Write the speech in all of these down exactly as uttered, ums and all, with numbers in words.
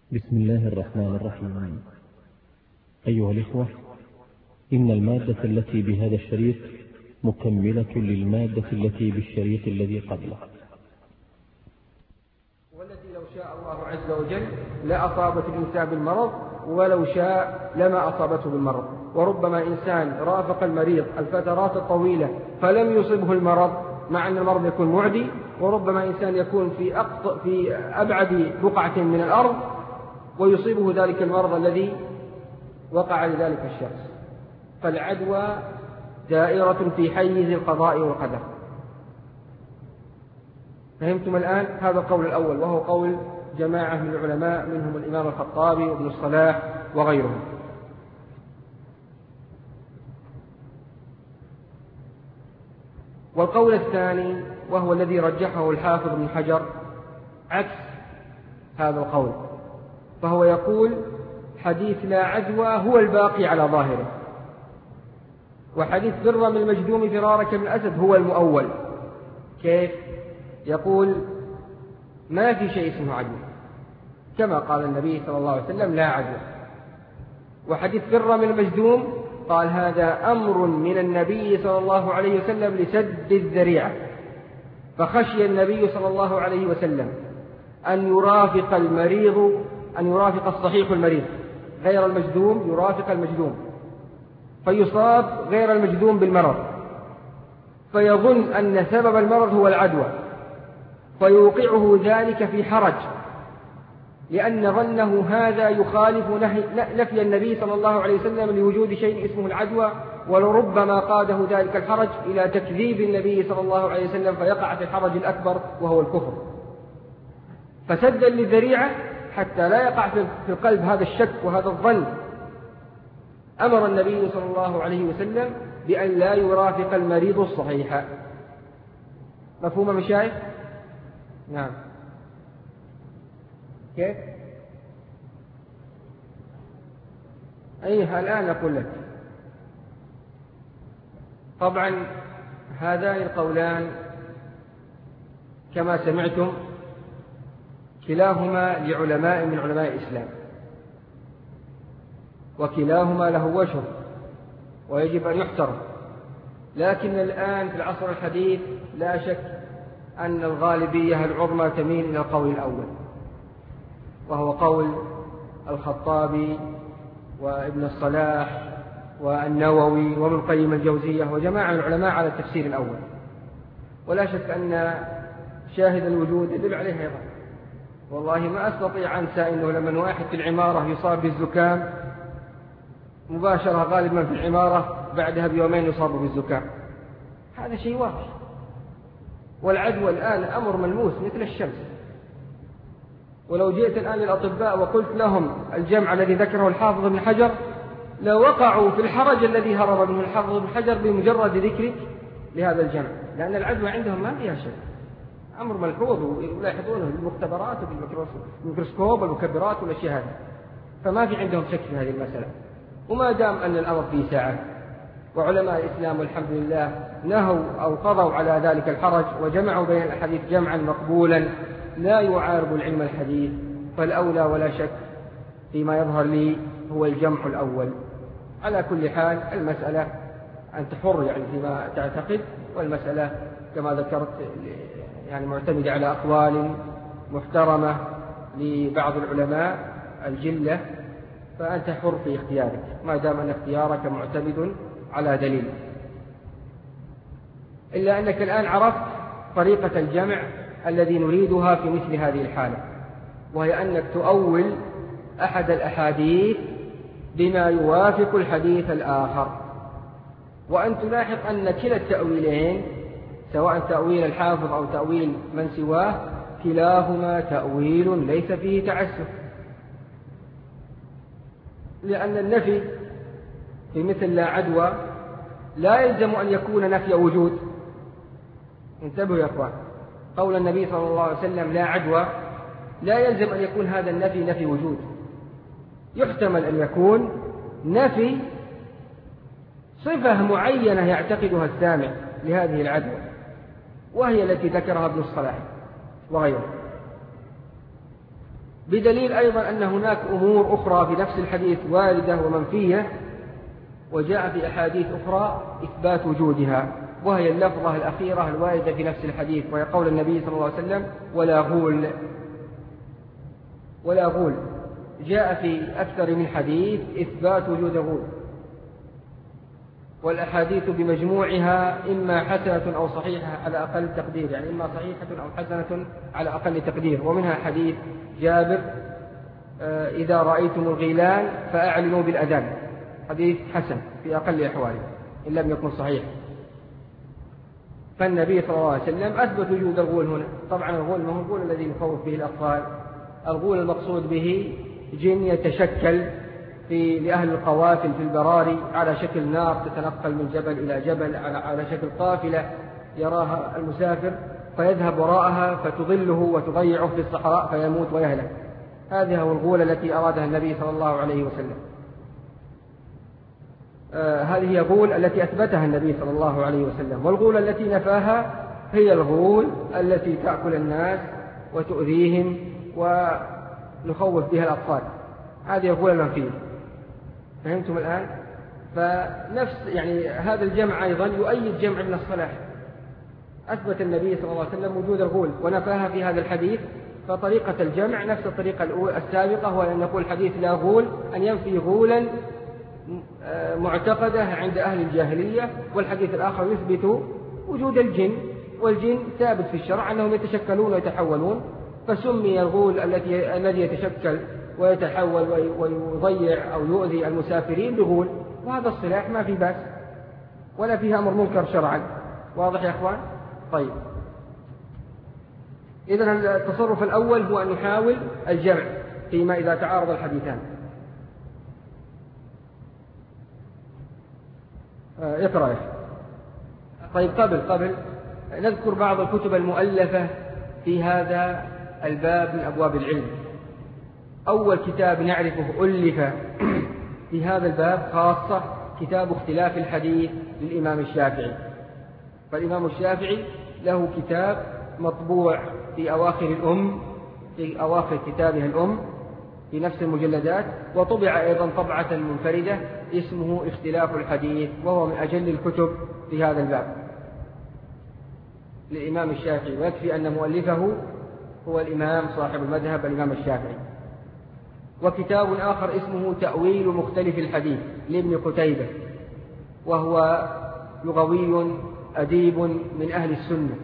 بسم الله الرحمن الرحيم. أيها الإخوة، إن المادة التي بهذا الشريط مكملة للمادة التي بالشريط الذي قبله، والتي لو شاء الله عز وجل لأصابت الإنسان بالمرض، ولو شاء لما أصابته بالمرض. وربما إنسان رافق المريض الفترات الطويلة فلم يصبه المرض، مع أن المرض يكون معدي. وربما إنسان يكون في, أقط... في أبعد بقعة من الأرض ويصيبه ذلك المرض الذي وقع لذلك الشخص. فالعدوى دائرة في حيز القضاء والقدر. فهمتم الآن؟ هذا القول الأول، وهو قول جماعة من العلماء منهم الإمام الخطابي وابن الصلاح وغيرهم. والقول الثاني وهو الذي رجحه الحافظ ابن حجر عكس هذا القول، فهو يقول حديث لا عدوى هو الباقي على ظاهره، وحديث فر من المجذوم فرارك من الأسد هو المؤول. كيف؟ يقول ما في شيء اسمه عدوى، كما قال النبي صلى الله عليه وسلم لا عدوى. وحديث فر من المجذوم قال هذا أمر من النبي صلى الله عليه وسلم لسد الذريعة، فخشي النبي صلى الله عليه وسلم أن يرافق المريض أن يرافق الصحيح المريض غير المجذوم، يرافق المجذوم فيصاب غير المجذوم بالمرض، فيظن أن سبب المرض هو العدوى، فيوقعه ذلك في حرج، لأن ظنه هذا يخالف نفي النبي صلى الله عليه وسلم لوجود شيء اسمه العدوى، ولربما قاده ذلك الحرج إلى تكذيب النبي صلى الله عليه وسلم فيقع في الحرج الأكبر وهو الكفر. فسدا للذريعة حتى لا يقع في القلب هذا الشك وهذا الظن، أمر النبي صلى الله عليه وسلم بأن لا يرافق المريض الصحيح. مفهوم مشايخ؟ نعم. كيف؟ أيه الآن أقول لك. طبعا هذان القولان كما سمعتم كلاهما لعلماء من علماء الإسلام، وكلاهما له وجه ويجب أن يحترم. لكن الآن في العصر الحديث لا شك أن الغالبية العظمى تميل إلى القول الأول، وهو قول الخطابي وابن الصلاح والنووي وابن القيم الجوزية وجماعة من العلماء على التفسير الأول. ولا شك أن شاهد الوجود يدل عليه أيضا. والله ما أستطيع أنسى أنه لما واحد في العمارة يصاب بالزكام مباشرة غالبا في العمارة بعدها بيومين يصاب بالزكام، هذا شيء واضح. والعدوى الآن أمر ملموس مثل الشمس. ولو جئت الآن للأطباء وقلت لهم الجمع الذي ذكره الحافظ ابن حجر لوقعوا في الحرج الذي هرب منه الحافظ ابن حجر بمجرد ذكرك لهذا الجمع، لأن العدوى عندهم ما فيها شيء، أمر ملحوظ ويلاحظونه بالمختبرات وبالميكروسكوب والمكبرات والأشياء هذه، فما في عندهم شك في هذه المسألة. وما دام أن الأمر فيه ساعة، وعلماء الإسلام والحمد لله نهوا أو قضوا على ذلك الحرج وجمعوا بين الحديث جمعا مقبولا لا يعارض العلم الحديث، فالأولى ولا شك فيما يظهر لي هو الجمع الأول. على كل حال المسألة أنت حر يعني فيما تعتقد، والمسألة كما ذكرت يعني معتمدة على أقوال محترمة لبعض العلماء الجلة، فأنت حر في اختيارك ما دام أن اختيارك معتمد على دليل. إلا أنك الآن عرفت طريقة الجمع الذي نريدها في مثل هذه الحالة، وهي أنك تؤول أحد الأحاديث بما يوافق الحديث الآخر، وأن تلاحظ أن كلا التأويلين سواء تأويل الحافظ أو تأويل من سواه كلاهما تأويل ليس فيه تعسف، لأن النفي في مثل لا عدوى لا يلزم أن يكون نفي وجود. انتبهوا يا أخوان، قول النبي صلى الله عليه وسلم لا عدوى لا يلزم أن يكون هذا النفي نفي وجود، يحتمل أن يكون نفي صفة معينة يعتقدها السامع لهذه العدوى، وهي التي ذكرها ابن الصلاح وغيره. بدليل أيضا أن هناك أمور أخرى في نفس الحديث واردة ومنفية، وجاء في أحاديث أخرى إثبات وجودها، وهي اللفظة الأخيرة الواردة في نفس الحديث، وهي قول النبي صلى الله عليه وسلم: ولا غول. ولا غول جاء في أكثر من حديث إثبات وجود الغول، والأحاديث بمجموعها إما حسنة أو صحيحة على أقل تقدير، يعني إما صحيحة أو حسنة على أقل تقدير. ومنها حديث جابر: إذا رأيتم الغيلان فأعلنوا بالأذان، حديث حسن في أقل أحواله إن لم يكن صحيح. فالنبي صلى الله عليه وسلم أثبت وجود الغول هنا. طبعا الغول ما هو الغول الذي نخوف به الأطفال، الغول المقصود به جن يتشكل في لأهل القوافل في البراري على شكل نار تتنقل من جبل إلى جبل على على شكل قافلة يراها المسافر، فيذهب وراءها فتضله وتضيعه في الصحراء فيموت ويهلك. هذه هو الغول التي أرادها النبي صلى الله عليه وسلم. آه هذه هي الغول التي أثبتها النبي صلى الله عليه وسلم. والغول التي نفاها هي الغول التي تأكل الناس وتؤذيهم ونخوف بها الأطفال، هذه الغول المنفية. فهمتم الآن؟ فنفس يعني هذا الجمع أيضا يؤيد جمع ابن الصلاح، أثبت النبي صلى الله عليه وسلم وجود الغول ونفاها في هذا الحديث، فطريقة الجمع نفس الطريقة السابقة، هو أن نقول حديث لا غول أن ينفي غولا معتقدة عند أهل الجاهلية، والحديث الآخر يثبت وجود الجن، والجن ثابت في الشرع أنهم يتشكلون ويتحولون، فسمي الغول الذي الذي يتشكل ويتحول ويضيع أو يؤذي المسافرين بغول، وهذا الصلاح ما في بأس ولا فيها أمر منكر شرعا. واضح يا أخوان؟ طيب، إذن التصرف الأول هو أن نحاول الجمع فيما إذا تعارض الحديثان. اقرأ. طيب، قبل قبل نذكر بعض الكتب المؤلفة في هذا الباب من أبواب العلم. أول كتاب نعرفه ألف في هذا الباب خاصة كتاب اختلاف الحديث للإمام الشافعي. فالإمام الشافعي له كتاب مطبوع في أواخر الأم في أواخر كتابها الأم في نفس المجلدات، وطبع أيضا طبعة منفردة اسمه اختلاف الحديث، وهو من أجل الكتب في هذا الباب للإمام الشافعي، ويكفي أن مؤلفه هو الإمام صاحب المذهب الإمام الشافعي. وكتاب آخر اسمه تأويل مختلف الحديث لابن قتيبة، وهو لغوي أديب من أهل السنة.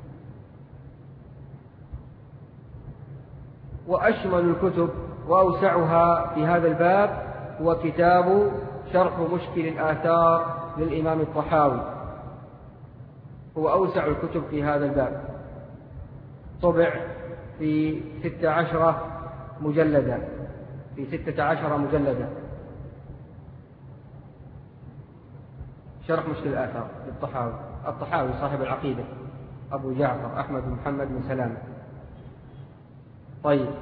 وأشمل الكتب وأوسعها في هذا الباب هو كتاب شرح مشكل الآثار للإمام الطحاوي، هو أوسع الكتب في هذا الباب، طبع في ستة عشر مجلدا في ستة عشر مجلدا شرح مشكل الآثار للطحاوي. الطحاوي صاحب العقيدة أبو جعفر أحمد بن محمد بن سلام. طيب،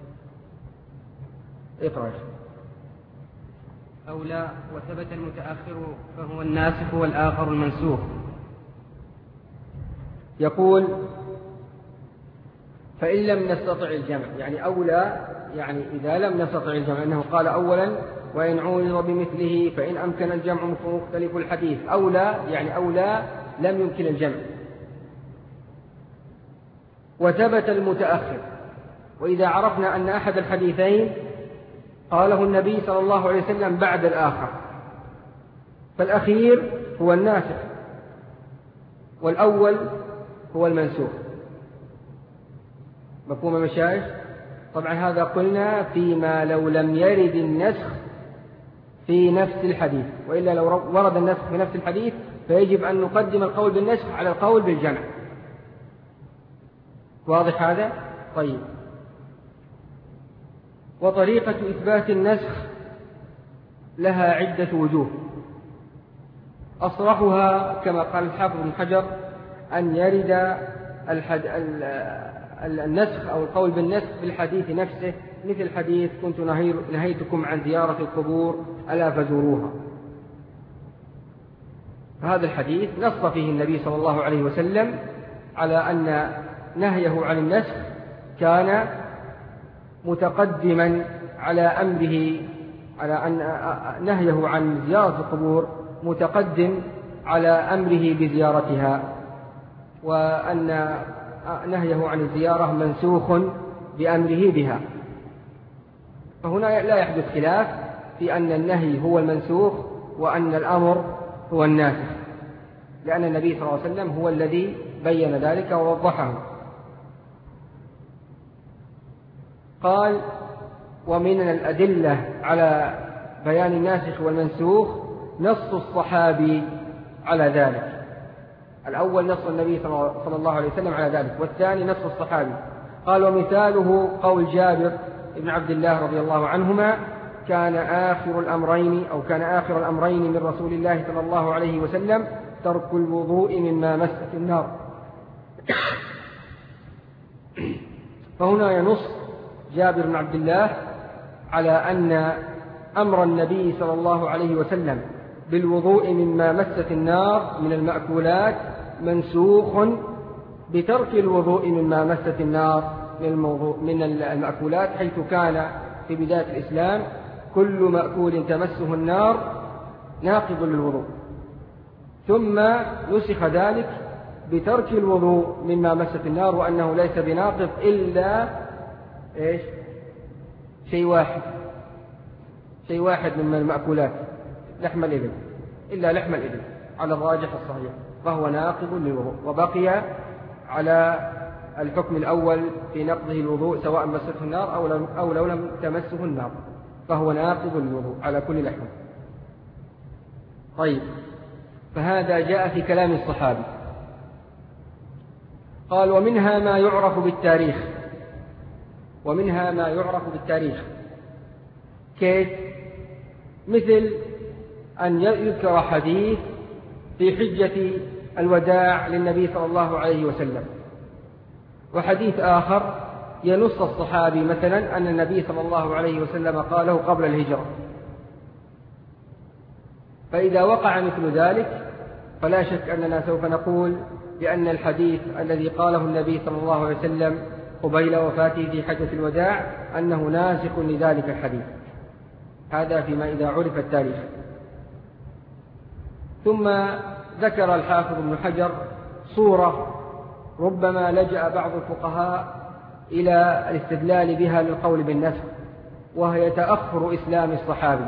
اقرأ. أو لا، وثبت المتأخر فهو الناسخ والآخر المنسوخ. يقول: فإن لم نستطع الجمع، يعني أولى، يعني إذا لم نستطع الجمع، أنه قال أولا: وإن عوض بمثله فإن أمكن الجمع مختلف الحديث. أولى يعني أولى لم يمكن الجمع. وثبت المتأخر، وإذا عرفنا أن أحد الحديثين قاله النبي صلى الله عليه وسلم بعد الآخر، فالأخير هو الناسخ والأول هو المنسوخ. مفهوم يا مشايخ؟ طبعا هذا قلنا فيما لو لم يرد النسخ في نفس الحديث، وإلا لو ورد النسخ في نفس الحديث فيجب أن نقدم القول بالنسخ على القول بالجمع. واضح هذا؟ طيب. وطريقة إثبات النسخ لها عدة وجوه، أصرحها كما قال الحافظ بن حجر أن يرد الحد... النسخ أو القول بالنسخ في الحديث نفسه، مثل حديث كنت نهيتكم عن زيارة القبور ألا فزوروها. فهذا الحديث نص فيه النبي صلى الله عليه وسلم على أن نهيه عن النسخ كان متقدما على أمره على أن نهيه عن زيارة القبور متقدم على أمره بزيارتها، وأن نهيه عن الزيارة منسوخ بأمره بها. فهنا لا يحدث خلاف في أن النهي هو المنسوخ وأن الأمر هو الناسخ، لأن النبي صلى الله عليه وسلم هو الذي بين ذلك ووضحه. قال: ومن الأدلة على بيان الناسخ والمنسوخ نص الصحابي على ذلك. الأول نص النبي صلى الله عليه وسلم على ذلك، والثاني نص الصحابي. قال: ومثاله قول جابر بن عبد الله رضي الله عنهما: كان آخر الأمرين أو كان آخر الأمرين من رسول الله صلى الله عليه وسلم ترك الوضوء مما مست النار. فهنا ينص جابر بن عبد الله على أن أمر النبي صلى الله عليه وسلم بالوضوء مما مست النار من المأكولات منسوخ بترك الوضوء مما مست النار من المأكولات، حيث كان في بداية الإسلام كل مأكول تمسه النار ناقض للوضوء، ثم نسخ ذلك بترك الوضوء مما مست النار، وأنه ليس بناقض إلا إيش؟ شيء واحد شيء واحد من المأكولات، لحم الإبل، إلا لحم الإبل على الراجح الصحيح، فهو ناقض للوضوء، وبقي على الحكم الأول في نقضه الوضوء سواء مسته النار أو لم أو لو لم تمسه النار، فهو ناقض للوضوء على كل لحم. طيب، فهذا جاء في كلام الصحابي. قال: ومنها ما يعرف بالتاريخ ومنها ما يعرف بالتاريخ كيف؟ مثل أن يذكر حديث في حجة الوداع للنبي صلى الله عليه وسلم، وحديث آخر ينص الصحابي مثلا أن النبي صلى الله عليه وسلم قاله قبل الهجرة. فإذا وقع مثل ذلك فلا شك أننا سوف نقول بأن الحديث الذي قاله النبي صلى الله عليه وسلم قبيل وفاته في حجة الوداع أنه ناسخ لذلك الحديث. هذا فيما إذا عرف التاريخ. ثم ذكر الحافظ ابن حجر صورة ربما لجأ بعض الفقهاء إلى الاستدلال بها للقول بالنسخ، وهي تأخر إسلام الصحابي.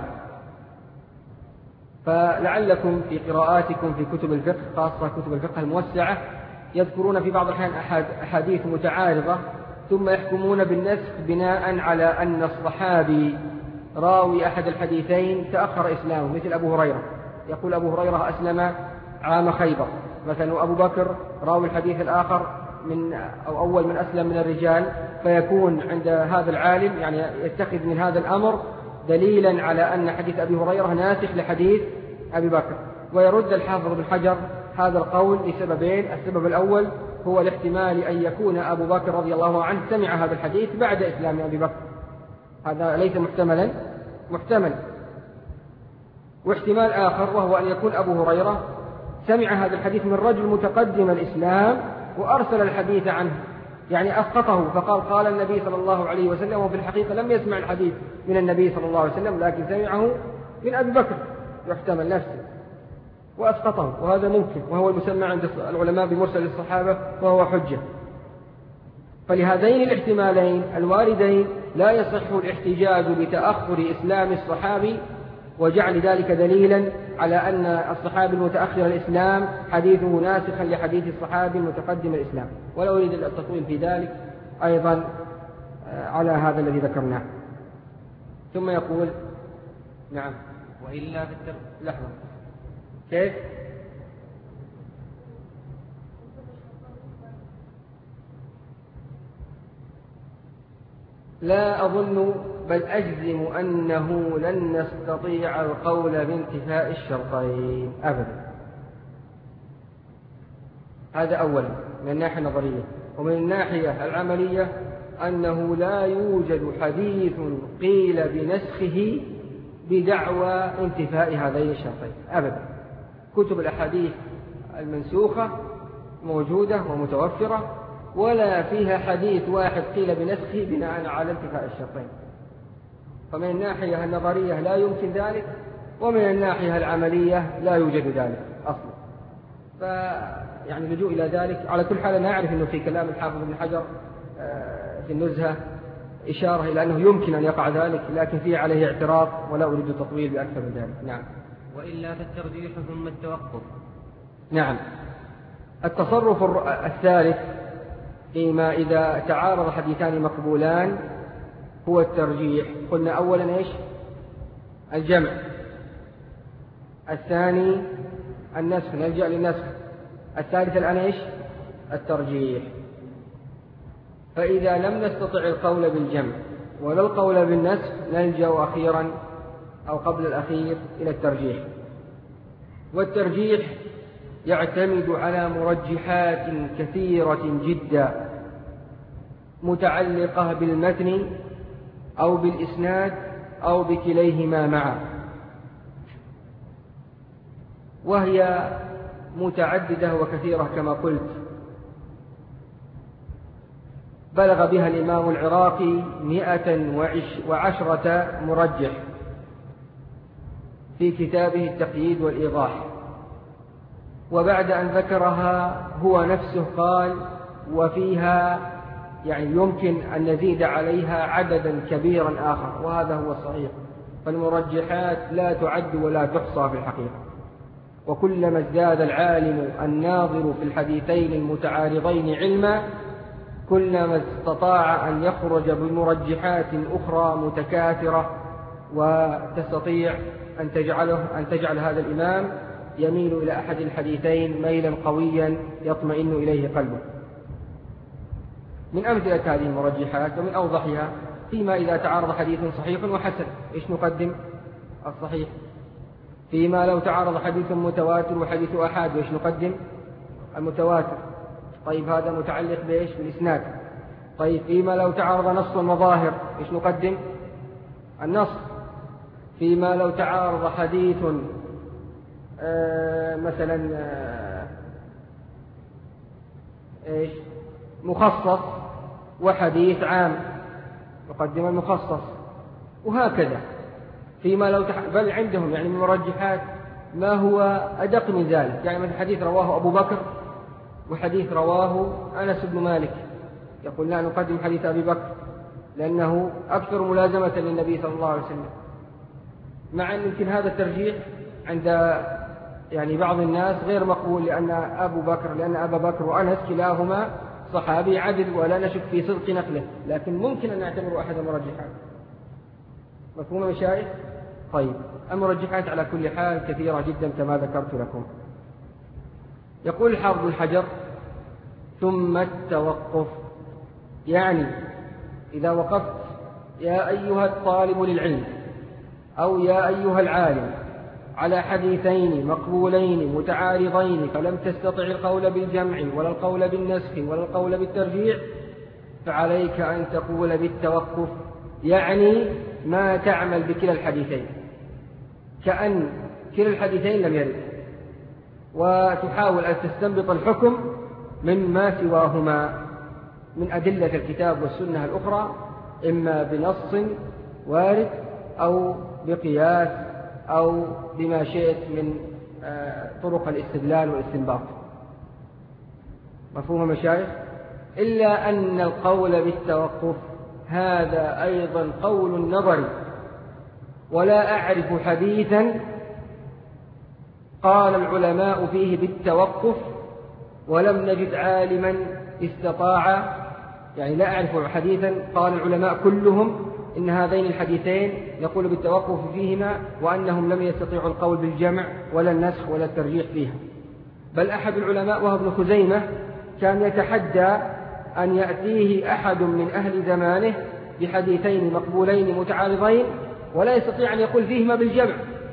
فلعلكم في قراءاتكم في كتب الفقه، خاصة كتب الفقه الموسعة، يذكرون في بعض الأحيان أحاديث متعارضة ثم يحكمون بالنسخ بناء على أن الصحابي راوي أحد الحديثين تأخر إسلامه، مثل أبو هريرة، يقول أبو هريرة أسلم عام خيبر مثلا، أبو بكر راوي الحديث الآخر من أو أول من أسلم من الرجال، فيكون عند هذا العالم يعني يتخذ من هذا الأمر دليلا على أن حديث أبي هريرة ناسخ لحديث أبي بكر. ويرد الحافظ بن حجر هذا القول لسببين: السبب الأول هو الاحتمال أن يكون أبو بكر رضي الله عنه سمع هذا الحديث بعد إسلام أبي بكر، هذا ليس محتملا محتمل. واحتمال آخر وهو أن يكون أبو هريرة سمع هذا الحديث من رجل متقدم الإسلام وأرسل الحديث عنه، يعني أسقطه فقال قال النبي صلى الله عليه وسلم، وفي الحقيقة لم يسمع الحديث من النبي صلى الله عليه وسلم لكن سمعه من أبي بكر، يحتمل نفسه، وأسقطه، وهذا ممكن، وهو المسمى عند العلماء بمرسل الصحابة، وهو حجة. فلهذين الاحتمالين الواردين لا يصح الاحتجاج بتأخر إسلام الصحابي وجعل ذلك دليلا على أن الصحابي المتأخر الإسلام حديثه ناسخا لحديث الصحابي المتقدم الإسلام. ولا أريد التطويل في ذلك أيضا على هذا الذي ذكرناه. ثم يقول: نعم، وإلا بالتر... لحظة، كيف؟ لا أظن بل أجزم أنه لن نستطيع القول بانتفاء الشرطين أبدا. هذا أولا من الناحية النظرية. ومن الناحية العملية أنه لا يوجد حديث قيل بنسخه بدعوى انتفاء هذين الشرطين أبدا. كتب الأحاديث المنسوخة موجودة ومتوفرة، ولا فيها حديث واحد قيل بنسخه بناء على انتفاء الشرطين. فمن الناحية النظرية لا يمكن ذلك، ومن الناحية العملية لا يوجد ذلك أصلا. فيعني اللجوء إلى ذلك على كل حال نعرف أنه في كلام الحافظ ابن حجر في النزهة إشارة إلى أنه يمكن أن يقع ذلك، لكن فيه عليه اعتراض ولا أريد التطويل بأكثر من ذلك. نعم. وإلا فالترجيح ثم التوقف. نعم. التصرف الثالث فيما إذا تعارض حديثان مقبولان هو الترجيح. قلنا أولا إيش؟ الجمع. الثاني النسخ، نلجأ للنسخ. الثالث الآن إيش؟ الترجيح. فإذا لم نستطع القول بالجمع ولا القول بالنسخ نلجأ أخيرا أو قبل الأخير إلى الترجيح. والترجيح يعتمد على مرجحات كثيرة جدا متعلقة بالمتن أو بالإسناد أو بكليهما معا، وهي متعددة وكثيرة كما قلت. بلغ بها الإمام العراقي مئة وعشرة مرجح في كتابه التقييد والإيضاح، وبعد أن ذكرها هو نفسه قال وفيها يعني يمكن أن نزيد عليها عددا كبيرا آخر، وهذا هو الصحيح. فالمرجحات لا تعد ولا تحصى في الحقيقة، وكلما ازداد العالم الناظر في الحديثين المتعارضين علما كلما استطاع أن يخرج بمرجحات أخرى متكاثرة وتستطيع أن تجعله أن تجعل هذا الإمام يميل إلى أحد الحديثين ميلا قويا يطمئن إليه قلبه. من أمثلة هذه المرجحات ومن أوضحها فيما إذا تعارض حديث صحيح وحسن، إيش نقدم؟ الصحيح. فيما لو تعارض حديث متواتر وحديث أحاد، إيش نقدم؟ المتواتر. طيب هذا متعلق بإيش؟ بالإسناد. طيب فيما لو تعارض نص ومظاهر، إيش نقدم؟ النص. فيما لو تعارض حديث آه مثلا آه إيش؟ مخصص وحديث عام نقدم المخصص، وهكذا. فيما لو تح... بل عندهم يعني مرجحات ما هو أدق من ذلك، يعني مثل حديث رواه أبو بكر وحديث رواه أنس بن مالك، يقول لا نقدم حديث أبي بكر لأنه أكثر ملازمة للنبي صلى الله عليه وسلم، مع أن يمكن هذا الترجيح عند يعني بعض الناس غير مقبول، لأن أبو بكر لأن أبا بكر وأنس كلاهما صحابي عدل ولا نشك في صدق نقله، لكن ممكن أن نعتبره أحد المرجحات. مفهوم مشايخ؟ طيب المرجحات على كل حال كثيرة جدا كما ذكرت لكم. يقول الحافظ بن حجر ثم التوقف، يعني إذا وقفت يا أيها الطالب للعلم أو يا أيها العالم على حديثين مقبولين متعارضين فلم تستطع القول بالجمع ولا القول بالنسخ ولا القول بالترجيع، فعليك أن تقول بالتوقف، يعني ما تعمل بكلا الحديثين كأن كلا الحديثين لم يرد، وتحاول أن تستنبط الحكم مما سواهما من أدلة الكتاب والسنة الأخرى، إما بنص وارد أو بقياس أو بما شئت من طرق الاستدلال والاستنباط. مفهوم مشايخ؟ إلا أن القول بالتوقف هذا أيضا قول نظري، ولا أعرف حديثا قال العلماء فيه بالتوقف ولم نجد عالما استطاع، يعني لا أعرف حديثا قال العلماء كلهم إن هذين الحديثين يقول بالتوقف فيهما وأنهم لم يستطيعوا القول بالجمع ولا النسخ ولا الترجيح فيها. بل أحد العلماء وهو ابن خزيمة كان يتحدى أن يأتيه أحد من أهل زمانه بحديثين مقبولين متعارضين ولا يستطيع أن يقول فيهما بالجمع،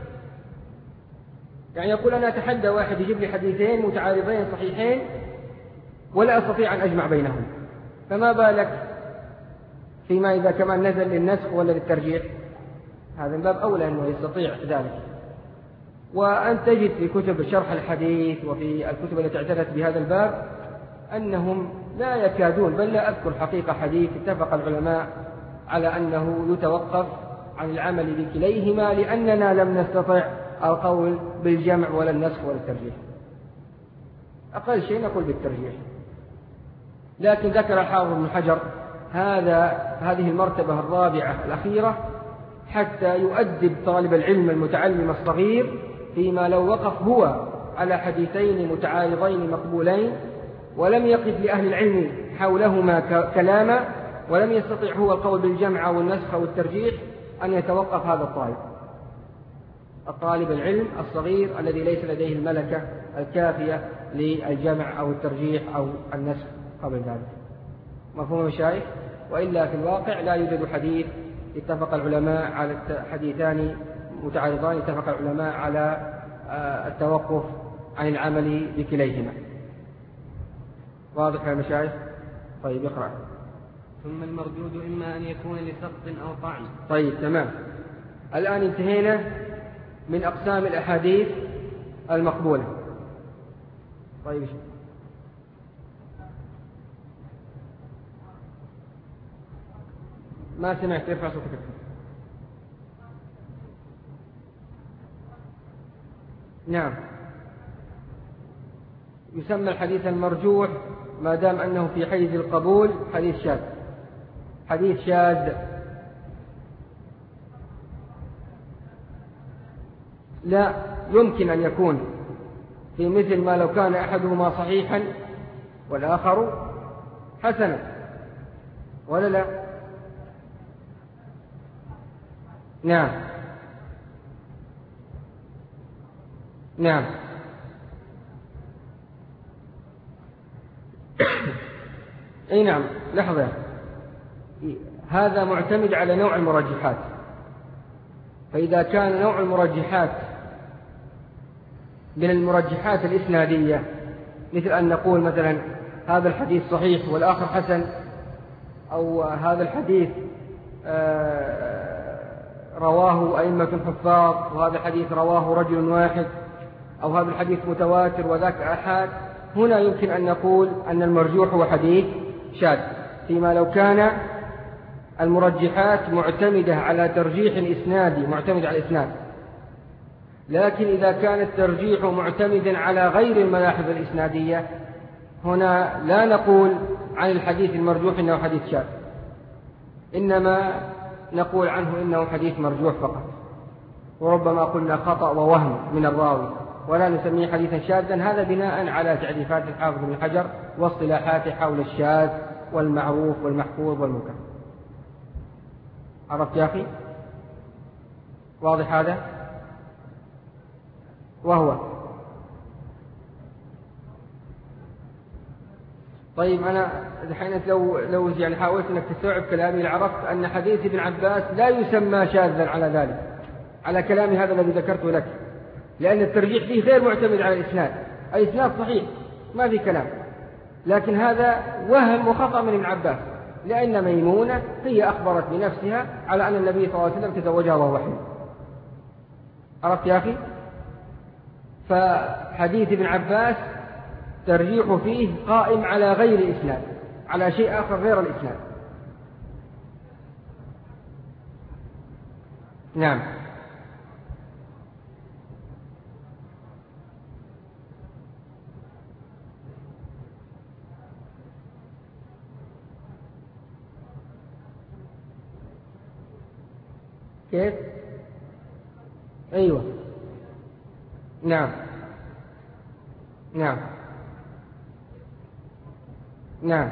يعني يقول أنا أتحدى واحد يجيب لي حديثين متعارضين صحيحين ولا أستطيع أن أجمع بينهم، فما بالك فيما إذا كمان نزل للنسخ ولا للترجيح؟ هذا من باب أولى أنه يستطيع ذلك. وأن تجد في كتب شرح الحديث وفي الكتب التي اعتنت بهذا الباب أنهم لا يكادون، بل لا أذكر حقيقة حديث اتفق العلماء على أنه يتوقف عن العمل بكليهما، لأننا لم نستطع القول بالجمع ولا النسخ ولا الترجيح. أقل شيء نقول بالترجيح. لكن ذكر الحافظ ابن حجر هذا هذه المرتبة الرابعة الأخيرة حتى يؤدب طالب العلم المتعلم الصغير فيما لو وقف هو على حديثين متعارضين مقبولين ولم يقف لأهل العلم حولهما كلاما ولم يستطيع هو القول بالجمع أو النسخ أو الترجيح، أن يتوقف هذا الطالب الطالب العلم الصغير الذي ليس لديه الملكة الكافية للجمع أو الترجيح أو النسخ قبل ذلك. مفهوم المشايخ؟ وإلا في الواقع لا يوجد حديث اتفق العلماء على حديثان متعارضان اتفق العلماء على التوقف عن العمل بكليهما. واضح يا مشايخ؟ طيب اقرأ. ثم المردود إما أن يكون لسقط أو طعن. طيب تمام. الآن انتهينا من أقسام الأحاديث المقبولة. طيب ما سمعت، ارفع صوتك. نعم، يسمى الحديث المرجوح ما دام أنه في حيز القبول حديث شاذ. حديث شاذ لا يمكن أن يكون في مثل ما لو كان أحدهما صحيحا والآخر حسنا، ولا لا؟ نعم نعم. اي نعم. لحظة، هذا معتمد على نوع المرجحات. فإذا كان نوع المرجحات من المرجحات الإسنادية، مثل أن نقول مثلا هذا الحديث صحيح والآخر حسن، أو هذا الحديث رواه أئمة حفاظ وهذا الحديث رواه رجل واحد، أو هذا الحديث متواتر وذاك أحد، هنا يمكن أن نقول أن المرجوح هو حديث شاذ، فيما لو كان المرجحات معتمدة على ترجيح إسنادي معتمد على الإسناد. لكن إذا كان الترجيح معتمدا على غير الملاحظ الإسنادية، هنا لا نقول عن الحديث المرجوح إنه حديث شاذ، إنما نقول عنه إنه حديث مرجوح فقط، وربما قلنا خطأ ووهم من الراوي، ولا نسميه حديثا شاذا. هذا بناء على تعريفات الحافظ ابن حجر واصطلاحاته حول الشاذ والمعروف والمحفوظ والمنكر. عرفت يا أخي؟ واضح هذا؟ وهو طيب أنا الحين لو لو يعني حاولت أنك تستوعب كلامي لعرفت أن حديث ابن عباس لا يسمى شاذا على ذلك، على كلامي هذا الذي ذكرته لك، لأن الترجيح فيه غير معتمد على الإسناد. الإسناد صحيح ما في كلام، لكن هذا وهم وخطأ من ابن عباس، لأن ميمونة هي أخبرت بنفسها على أن النبي صلى الله عليه وسلم تزوجها وهو حي. عرفت يا أخي؟ فحديث ابن عباس ترجيح فيه قائم على غير الإسناد، على شيء آخر غير الإسناد. نعم. كيف؟ أيوة. نعم نعم نعم.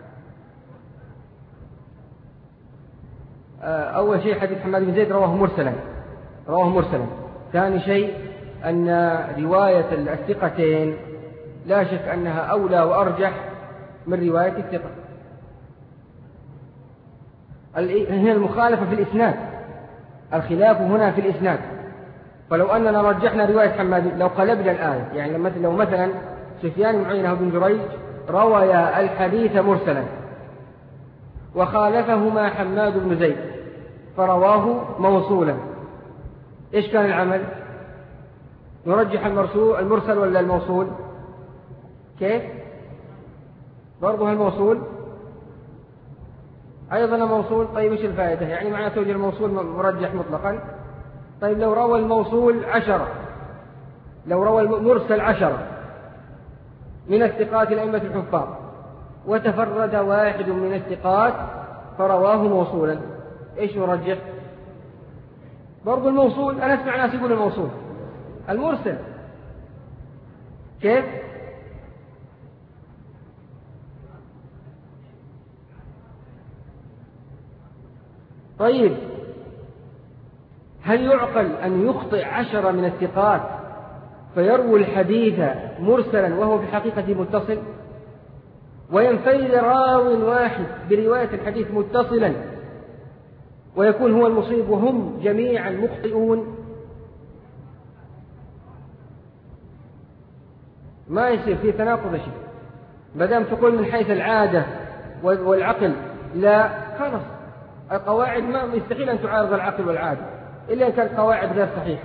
أول شيء حديث حماد بن زيد رواه مرسلا رواه مرسلا. ثاني شيء أن رواية الثقتين لا شك أنها أولى وأرجح من رواية الثقة. هنا المخالفة في الإسناد، الخلاف هنا في الإسناد. فلو أننا رجحنا رواية حماد، لو قلبنا الآية، يعني مثل لو مثلا سفيان بن عيينة وابن جريج رويا الحديث مرسلا وخالفهما حماد بن زيد فرواه موصولا، إيش كان العمل؟ نرجح المرسل ولا الموصول؟ كيف؟ برضه الموصول أيضا الموصول. طيب إيش الفائدة؟ يعني معنى توجه الموصول مرجح مطلقا. طيب لو روى الموصول عشرة، لو روى المرسل عشرة من الثقات الأئمة الحفاظ وتفرد واحد من الثقات فرواه موصولا، إيش نرجح؟ برضو الموصول. أنا أسمع ناس يقول الموصول. المرسل كيف؟ طيب هل يعقل أن يخطئ عشرة من الثقات فيروي الحديث مرسلا وهو في الحقيقة متصل، وينفرد راو واحد برواية الحديث متصلا ويكون هو المصيب وهم جميعا مخطئون؟ ما يصير في تناقض شيء. بدام تقول من حيث العادة والعقل لا، خلاص القواعد ما يستحيل أن تعارض العقل والعادة إلا إن كانت قواعد غير صحيحة.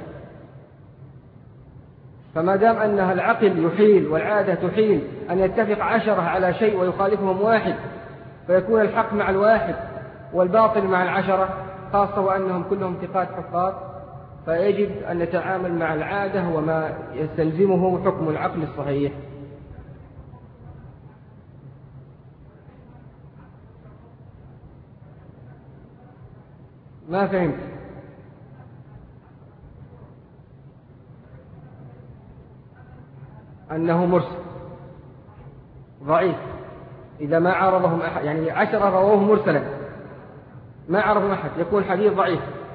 فما دام أنها العقل يحيل والعادة تحيل أن يتفق عشرة على شيء ويخالفهم واحد فيكون الحق مع الواحد والباطل مع العشرة، خاصة وأنهم كلهم ثقات حفاظ، فيجب أن نتعامل مع العادة وما يستلزمه حكم العقل الصحيح. ما فهمت؟ أنه مرسل ضعيف إذا ما عارضهم أحد، يعني عشرة رواه مرسلا ما عارضهم أحد يكون حديث ضعيف.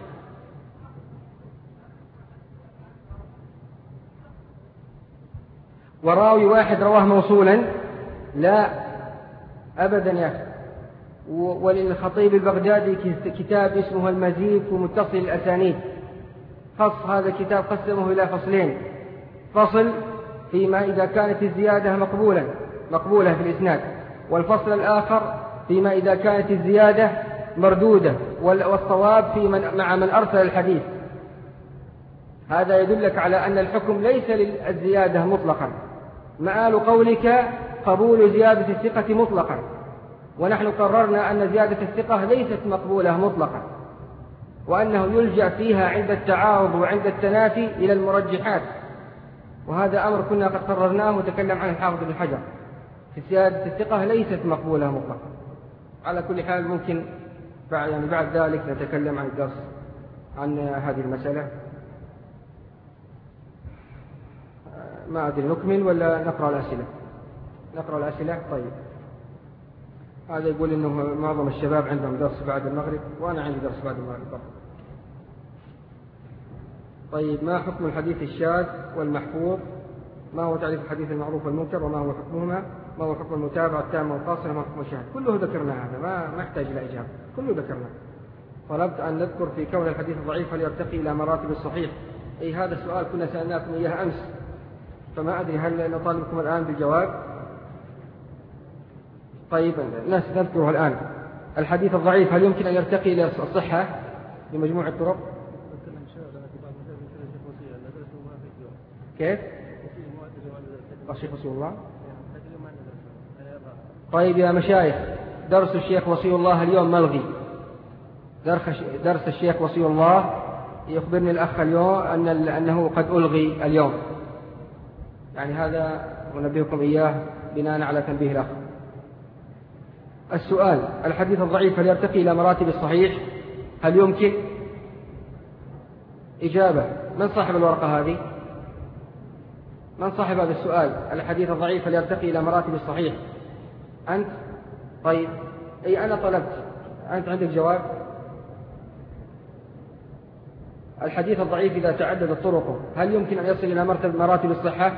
وراوي واحد رواه موصولا لا أبدا يا أخي. وللخطيب البغدادي كتاب اسمه المزيد في متصل الأسانيد، خص هذا الكتاب قسمه إلى فصلين: فصل فيما إذا كانت الزيادة مقبولة مقبولة في الإسناد، والفصل الآخر فيما إذا كانت الزيادة مردودة، والصواب في من مع من أرسل الحديث. هذا يدلك على أن الحكم ليس للزيادة مطلقا، مآل قولك قبول زيادة الثقة مطلقا، ونحن قررنا أن زيادة الثقة ليست مقبولة مطلقا، وأنه يلجأ فيها عند التعارض وعند التنافي إلى المرجحات، وهذا أمر كنا قد قررناه وتكلم عنه الحافظ بن حجر. في زيادة الثقة ليست مقبولة مطلقا. على كل حال ممكن بعد, يعني بعد ذلك نتكلم عن الدرس عن هذه المسألة. ما أدري نكمل ولا نقرأ الأسئلة؟ نقرأ الأسئلة. طيب هذا يقول إنه معظم الشباب عندهم درس بعد المغرب وأنا عندي درس بعد المغرب. طيب ما حكم الحديث الشاذ والمحفوظ؟ ما هو تعريف الحديث المعروف والمنكر وما هو حكمهما؟ ما هو حكم المتابعة التامة والقاصرة؟ ما حكم الشاهد؟ كله ذكرنا هذا، ما ما يحتاج إلى إجابة، كله ذكرنا. طلبت أن نذكر في كون الحديث الضعيف هل يرتقي إلى مراتب الصحيح؟ أي هذا السؤال كنا سألناكم إياه أمس، فما أدري هل نطالبكم الآن بالجواب؟ طيب نذكره الآن. الحديث الضعيف هل يمكن أن يرتقي إلى الصحة بمجموع الطرق؟ كيف؟ الشيخ وصي الله. طيب يا مشايخ، درس الشيخ وصي الله اليوم ملغي. درس الشيخ وصي الله يخبرني الأخ اليوم أن أنه قد ألغي اليوم، يعني هذا ونبهكم إياه بناء على تنبيه الأخ. السؤال: الحديث الضعيف هل يرتقي إلى مراتب الصحيح؟ هل يمكن؟ إجابة: من صاحب الورقة هذه؟ من صاحب هذا السؤال؟ الحديث الضعيف هل يرتقي إلى مراتب الصحيح؟ أنت؟ طيب أي أنا طلبت، أنت عندك جواب؟ الحديث الضعيف إذا تعددت طرقه هل يمكن أن يصل إلى مراتب الصحة؟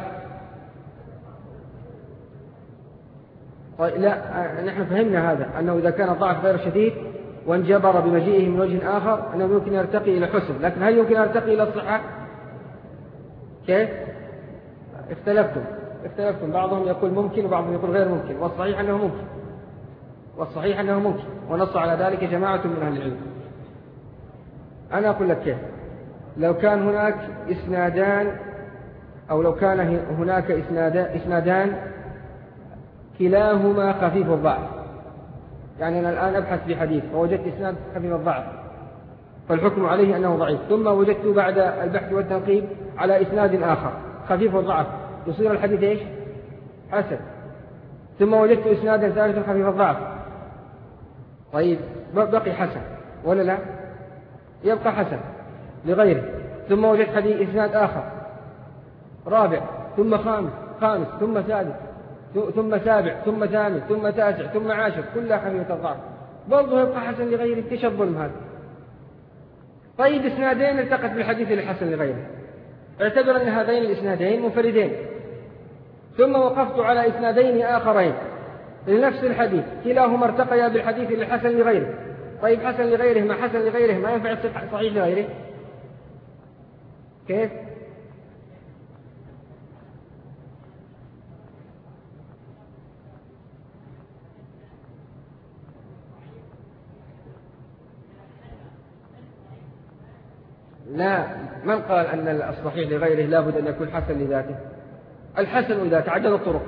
طيب لا، نحن فهمنا هذا، أنه إذا كان الضعف غير شديد وانجبر بمجيئه من وجه آخر أنه يمكن يرتقي إلى حسن، لكن هل يمكن يرتقي إلى الصحة؟ كيف؟ اختلفتم اختلفتم بعضهم يقول ممكن وبعضهم يقول غير ممكن، والصحيح أنه ممكن، والصحيح أنه ممكن، ونص على ذلك جماعة من أهل العلم. أنا أقول لك كيف. لو كان هناك إسنادان، أو لو كان هناك إسنادان كلاهما خفيف الضعف. يعني أنا الآن أبحث في حديث فوجدت إسناد خفيف الضعف فالحكم عليه أنه ضعيف، ثم وجدت بعد البحث والتنقيب على إسناد آخر خفيف الضعف، يصير الحديث إيش؟ حسن. ثم وجدت إسنادا ثالثا خفيف الضعف، طيب بقي حسن ولا لا؟ يبقى حسن لغيره. ثم وجدت حديث إسناد آخر رابع، ثم خامس خامس ثم سادس ثم سابع ثم ثامن ثم تاسع ثم عاشر، كلها خفيفة الضعف، برضه يبقى حسن لغيره. ايش الظلم هذا؟ طيب إسنادين التقت بالحديث الحسن لغيره، اعتبر أن هذين الإسنادين منفردين، ثم وقفت على إسنادين آخرين لنفس الحديث كلاهما ارتقيا بالحديث الحسن لغيره. طيب حسن لغيره ما حسن لغيره ما ينفع صحيح لغيره، كيف؟ لا، من قال أن الصحيح لغيره لابد أن يكون حسن لذاته؟ الحسن إذا تعدد الطرق.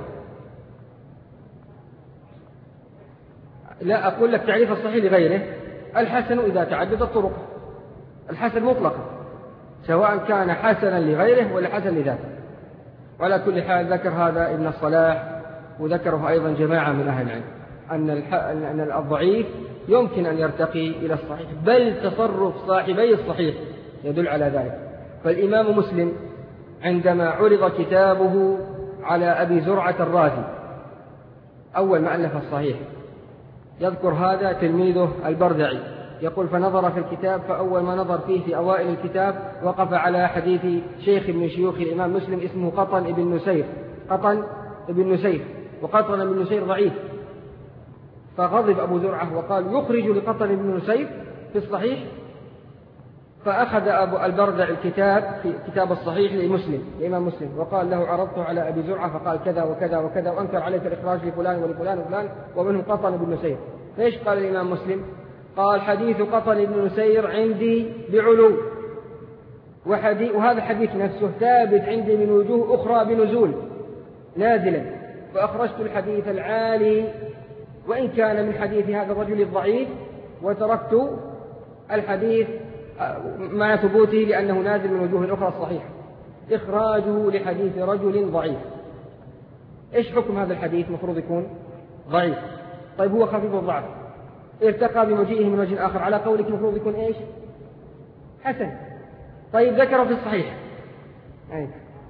لا أقول لك تعريف الصحيح لغيره، الحسن إذا تعدد الطرق، الحسن مطلقا سواء كان حسنا لغيره ولا حسن لذاته. وعلى كل حال ذكر هذا ابن الصلاح وذكره أيضا جماعة من أهل العلم أن أن الضعيف يمكن أن يرتقي إلى الصحيح، بل تصرف صاحبي الصحيح يدل على ذلك. فالإمام مسلم عندما عرض كتابه على أبي زرعة الرازي أول ما ألف الصحيح، يذكر هذا تلميذه البردعي يقول: فنظر في الكتاب، فأول ما نظر فيه في أوائل الكتاب وقف على حديث شيخ من شيوخ الإمام مسلم اسمه قطن بن نسير، قطن بن نسير، وقطن بن نسير ضعيف، فغضب أبو زرعة وقال: يخرج لقطن بن نسير في الصحيح. فأخذ أبو البردع الكتاب في كتاب الصحيح لمسلم لإمام مسلم وقال له: عرضته على أبي زرعة فقال كذا وكذا وكذا، وأنكر عليك الإخراج لفلان ولفلان وفلان ومنهم قطن بن نسير. ليش قال الإمام مسلم؟ قال: حديث قطن بن نسير عندي بعلو، وحديث وهذا الحديث نفسه ثابت عندي من وجوه أخرى بنزول نازلا، فأخرجت الحديث العالي وإن كان من حديث هذا الرجل الضعيف، وتركت الحديث مع ثبوته لأنه نازل من وجوه أخرى الصحيحة. إخراجه لحديث رجل ضعيف. إيش حكم هذا الحديث؟ مفروض يكون ضعيف. طيب هو خفيف الضعف، ارتقى بمجيئه من وجه آخر، على قولك مفروض يكون إيش؟ حسن. طيب ذكره في الصحيح. أي.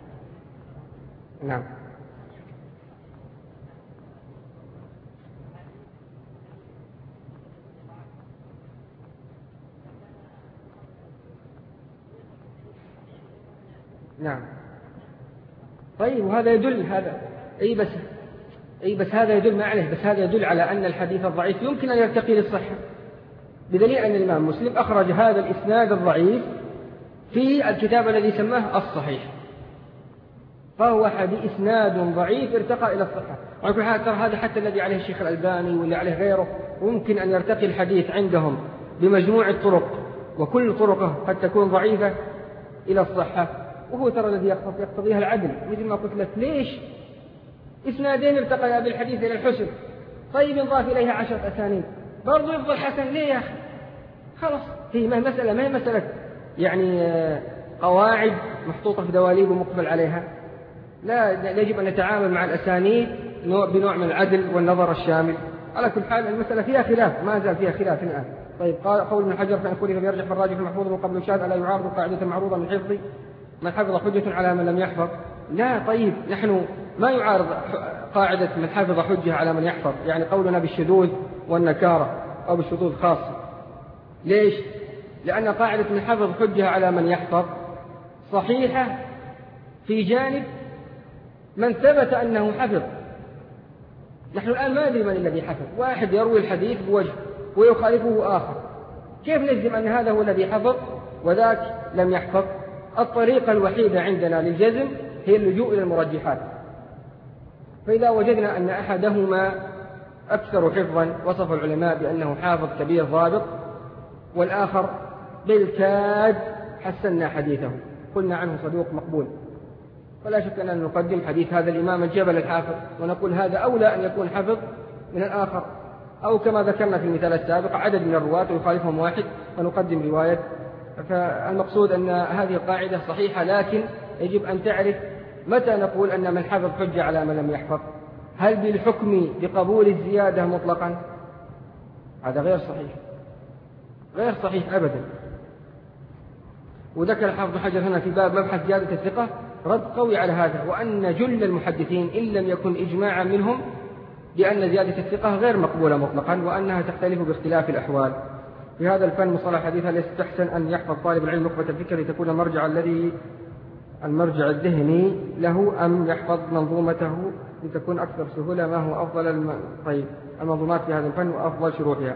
نعم. نعم. طيب وهذا يدل هذا أي بس أي بس هذا يدل ما عليه، بس هذا يدل على أن الحديث الضعيف يمكن أن يرتقي للصحة، بدليل أن الإمام مسلم أخرج هذا الإسناد الضعيف في الكتاب الذي سماه الصحيح، فهو حديث إسناد ضعيف ارتقى إلى الصحة. وعلى حال ترى هذا حتى الذي عليه الشيخ الألباني واللي عليه غيره، ممكن أن يرتقي الحديث عندهم بمجموع الطرق وكل طرقه قد تكون ضعيفة إلى الصحة، وهو ترى الذي يقتضيها العدل. مثل ما قلت لك، ليش إسنادين ارتقيا بالحديث إلى الحسن، طيب نضاف إليها عشرة أسانيد برضو يفضل حسن ليه يا أخي؟ خلاص، هي ما مسألة ما هي مسألة يعني قواعد محطوطة في دواليب ومقبل عليها، لا، يجب أن نتعامل مع الأسانيد بنوع من العدل والنظر الشامل. على كل حال المسألة فيها خلاف، ما زال فيها خلاف الآن. طيب قال قول ابن حجر: فإن خلف فيرجح بالراجح المحفوظ من قبل الشاذ ألا يعارض قاعدة معروضة من حفظ من حفظ حجة على من لم يحفظ. لا، طيب نحن ما يعارض قاعدة من حفظ حجة على من يحفظ، يعني قولنا بالشذوذ والنكارة أو بالشذوذ خاصة. ليش؟ لأن قاعدة من حفظ حجة على من يحفظ صحيحة في جانب من ثبت أنه حفظ. نحن الآن ما ندري من الذي حفظ، واحد يروي الحديث بوجه ويخالفه آخر، كيف نجزم أن هذا هو الذي حفظ وذاك لم يحفظ؟ الطريقة الوحيدة عندنا للجزم هي اللجوء إلى المرجحات. فإذا وجدنا أن أحدهما أكثر حفظا وصف العلماء بأنه حافظ كبير ضابط، والآخر بالكاد حسنا حديثه قلنا عنه صدوق مقبول، ولا شك أننا نقدم حديث هذا الإمام الجبل الحافظ، ونقول هذا أولى أن يكون حفظ من الآخر، أو كما ذكرنا في المثال السابق عدد من الرواة ويخالفهم واحد فنقدم رواية. فالمقصود أن هذه القاعدة صحيحة، لكن يجب أن تعرف متى نقول أن من حفظ حجة على من لم يحفظ. هل بالحكم بقبول الزيادة مطلقا؟ هذا غير صحيح، غير صحيح أبدا. وذكر الحافظ حجر هنا في باب مبحث زيادة الثقة رد قوي على هذا، وأن جل المحدثين إن لم يكن إجماعا منهم بأن زيادة الثقة غير مقبولة مطلقا، وأنها تختلف باختلاف الأحوال. في هذا الفن مصطلح الحديث هل يستحسن أن يحفظ طالب العلم نخبة الفكر لتكون المرجع الذي المرجع الذهني له، أم يحفظ منظومته لتكون أكثر سهولة؟ ما هو أفضل الم... طيب المنظومات في هذا الفن وأفضل شروحها؟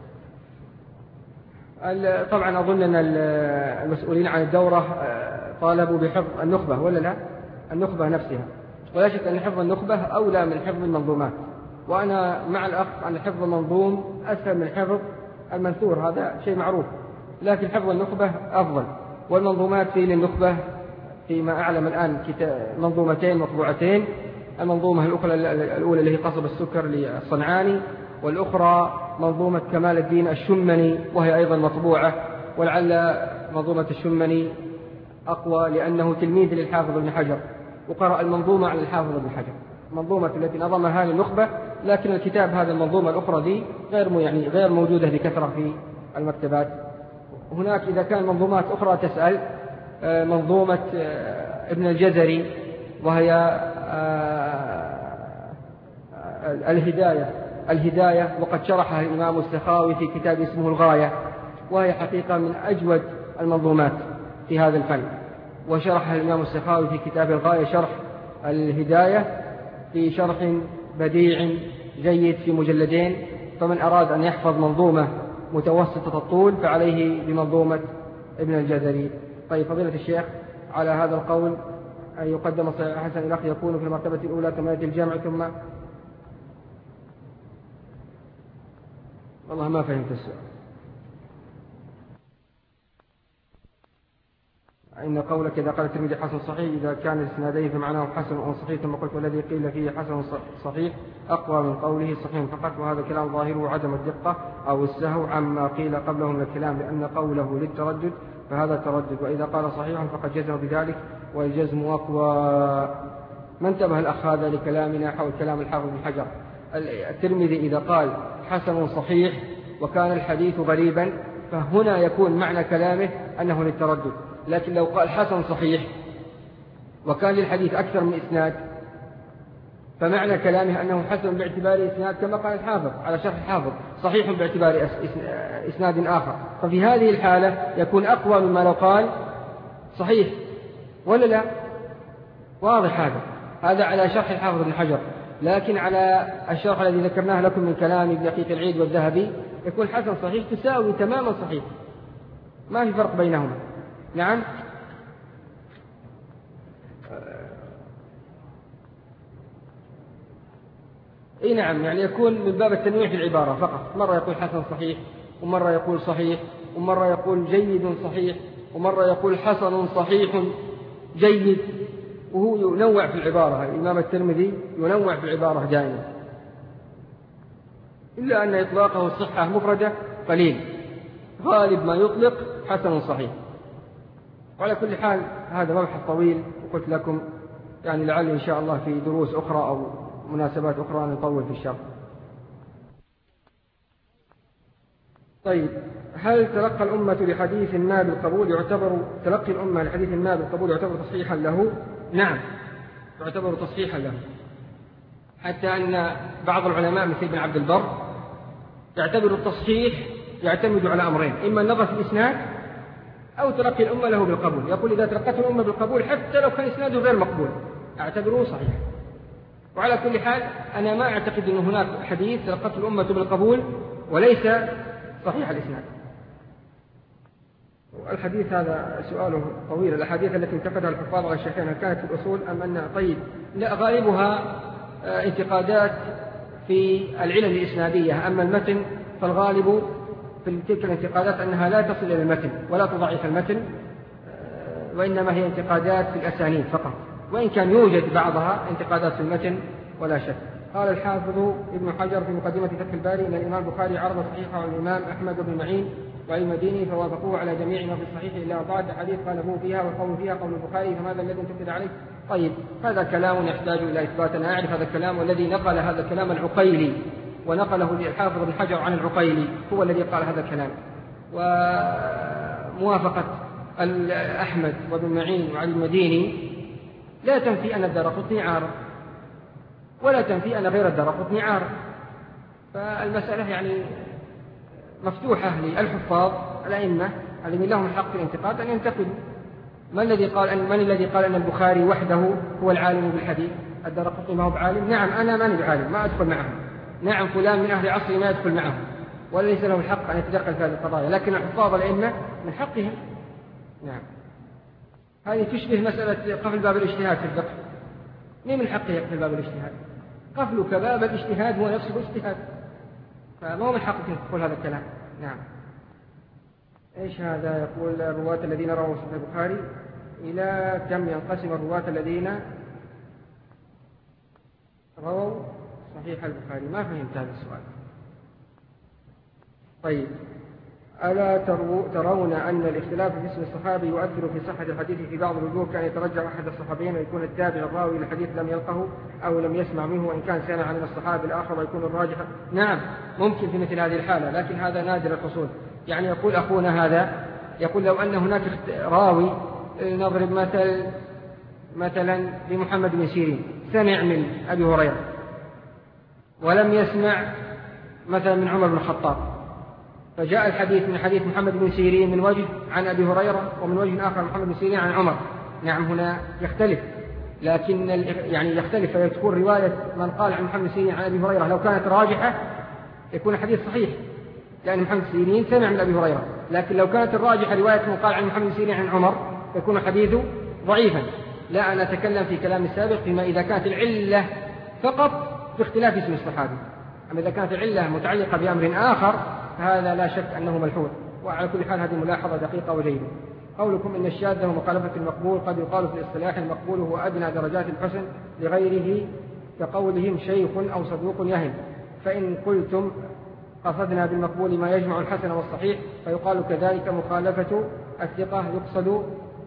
طبعا أظن أن المسؤولين عن الدورة طالبوا بحفظ النخبة ولا لا؟ النخبة نفسها، ولا شك أن حفظ النخبة أولى من حفظ المنظومات، وأنا مع الأخ أن حفظ المنظوم أسهل من حفظ المنثور، هذا شيء معروف، لكن حفظ النخبة أفضل. والمنظومات في للنخبة فيما أعلم الآن منظومتين مطبوعتين، المنظومة الأولى اللي هي قصب السكر للصنعاني، والأخرى منظومة كمال الدين الشمني وهي أيضا مطبوعة، ولعل منظومة الشمني أقوى لأنه تلميذ للحافظ ابن حجر، وقرأ المنظومة على الحافظ ابن حجر، منظومة التي نظمها للنخبة، لكن الكتاب هذا المنظومة الأخرى دي غير يعني غير موجودة بكثرة في المكتبات. هناك إذا كان منظومات أخرى تسأل منظومة ابن الجزري وهي الهداية الهداية وقد شرحها الإمام السخاوي في كتاب اسمه الغاية، وهي حقيقة من أجود المنظومات في هذا الفن، وشرحها الإمام السخاوي في كتاب الغاية شرح الهداية في شرح بديع جيد في مجلدين. فمن أراد أن يحفظ منظومة متوسطة الطول فعليه بمنظومة ابن الجزري. طيب فضيلة الشيخ، على هذا القول أن يقدم الصحيح حسن الأخ يكون في المرتبة الأولى ثم يأتي الجامع ثم، والله ما فهمت السؤال. إن قولك إذا قال الترمذي حسن صحيح إذا كان الإسنادين فمعناه حسن أو صحيح، ثم قلت والذي قيل فيه حسن صحيح أقوى من قوله صحيح فقط، وهذا كلام ظاهره عدم الدقة أو السهو عما قيل قبله من الكلام، لأن قوله للتردد فهذا تردد، وإذا قال صحيحا فقد جزم بذلك والجزم أقوى. ما انتبه الأخ هذا لكلامنا حول كلام الحافظ بن حجر. الترمذي إذا قال حسن صحيح وكان الحديث غريبا فهنا يكون معنى كلامه أنه للتردد، لكن لو قال حسن صحيح وكان للحديث أكثر من إسناد فمعنى كلامه أنه حسن باعتبار إسناد، كما قال الحافظ على شرح الحافظ صحيح باعتبار إسناد آخر، ففي هذه الحالة يكون أقوى مما لو قال صحيح، ولا لا؟ واضح هذا هذا على شرح الحافظ بن حجر. لكن على الشرح الذي ذكرناه لكم من كلام ابن دقيق العيد والذهبي يكون حسن صحيح تساوي تماما صحيح، ما في فرق بينهما. نعم. اي نعم، يعني يكون من باب التنويع في العبارة فقط، مرة يقول حسن صحيح ومرة يقول صحيح ومرة يقول جيد صحيح ومرة يقول حسن صحيح جيد، وهو ينوع في العبارة. الإمام الترمذي ينوع في العبارة دائما، إلا أن إطلاقه الصحة مفردة قليل، غالب ما يطلق حسن صحيح. وعلى كل حال هذا مبحث طويل، وقلت لكم يعني لعل إن شاء الله في دروس أخرى أو مناسبات أخرى نطول في الشرح. طيب، هل تلقى الأمة لحديث ما بالقبول يعتبر تلقي الأمة لحديث ما بالقبول يعتبر تصحيحا له؟ نعم، يعتبر تصحيحا له، حتى أن بعض العلماء مثل ابن عبد البر يعتبر التصحيح يعتمد على أمرين، إما النظر في الإسناد أو تلقي الأمة له بالقبول. يقول إذا تلقته الأمة بالقبول حتى لو كان إسناده غير مقبول أعتبره صحيح. وعلى كل حال أنا ما أعتقد أن هناك حديث تلقته الأمة بالقبول وليس صحيح الإسناد. الحديث هذا سؤاله طويل. الأحاديث التي انتقدها الحفاظ على الشيخين هل كانت في الأصول أم أنها طيب؟ لا، غالبها انتقادات في العلل الإسنادية، أما المتن فالغالب في تلك الانتقادات أنها لا تصل إلى المتن ولا تضعف المتن، وإنما هي انتقادات في الأسانيد فقط. وإن كان يوجد بعضها انتقادات في المتن ولا شك. قال الحافظ ابن حجر في مقدمة فتح الباري إن الإمام البخاري عرض صحيحه عن الإمام أحمد بن معين وعلي المديني فوافقوه على جميع ما في الصحيح إلا أربعة أحاديث قاله فيها والقول فيها قول البخاري، فماذا الذي انتقد عليه؟ طيب، هذا كلام يحتاج إلى إثبات. أنا أعرف هذا الكلام، والذي نقل هذا الكلام العقيلي، ونقله الحافظ بن حجر عن العقيلي هو الذي قال هذا الكلام. وموافقة أحمد وابن معين وعلي المديني لا تنفي أن الدارقطني عارض، ولا تنفي أن غير الدارقطني عارض. فالمسألة يعني مفتوحة للحفاظ الأئمة الذين لهم الحق في الانتقاد أن ينتقدوا. من الذي قال أن من الذي قال أن البخاري وحده هو العالم بالحديث؟ الدارقطني ما هو بعالم؟ نعم، أنا ماني بعالم، ما أدخل معه. نعم، فلان من أهل عصري ما يدخل معه، وليس له الحق أن يتدخل في هذه القضايا، لكن حفاظ الأئمة من حقهم. نعم، هذه تشبه مسألة قفل باب الاجتهاد في الفقه. مين من حقه يقفل باب الاجتهاد؟ قفلك باب الاجتهاد هو نفسه اجتهاد، فما هو من حقك أن تقول هذا الكلام. نعم. إيش هذا؟ يقول الرواة الذين رووا صحيح البخاري إلى كم ينقسم الرواة الذين رووا صحيح البخاري؟ ما فهمت هذا السؤال. طيب، ألا ترون أن الاختلاف في اسم الصحابي يؤثر في صحة الحديث في بعض الوجوه؟ كان يترجع أحد الصحابيين ويكون التابع الراوي للحديث لم يلقه أو لم يسمع منه، وإن كان سمع من الصحابي الآخر ويكون الراجح. نعم، ممكن في مثل هذه الحالة، لكن هذا نادر الحصول. يعني يقول أخونا هذا، يقول لو أن هناك راوي، نضرب مثل مثلا لمحمد بن سيرين، سمع من أبي هريرة ولم يسمع مثلا من عمر بن الخطاب، فجاء الحديث من حديث محمد بن سيرين من وجه عن أبي هريرة ومن وجه آخر محمد بن سيرين عن عمر. نعم، هنا يختلف، لكن يعني يختلف فتكون رواية من قال عن محمد بن سيرين عن أبي هريرة لو كانت راجحة يكون الحديث صحيح، لأن محمد بن سيرين سمع من أبي هريرة. لكن لو كانت الراجحة رواية من قال عن محمد بن سيرين عن عمر يكون الحديث ضعيفا. لا، أنا أتكلم في كلام السابق فيما إذا كانت العلة فقط في اختلاف اسم الصحابي، أما إذا كانت العلة متعلقة بأمر آخر فهذا لا شك أنه ملحوظ. وعلى كل حال هذه ملاحظة دقيقة وجيدة. قولكم إن الشاذ ومخالفة المقبول قد يقال في الاصطلاح المقبول هو أدنى درجات الحسن لغيره، كقولهم شيخ أو صدوق يهم. فإن قلتم قصدنا بالمقبول ما يجمع الحسن والصحيح فيقال كذلك مخالفة الثقة يقصد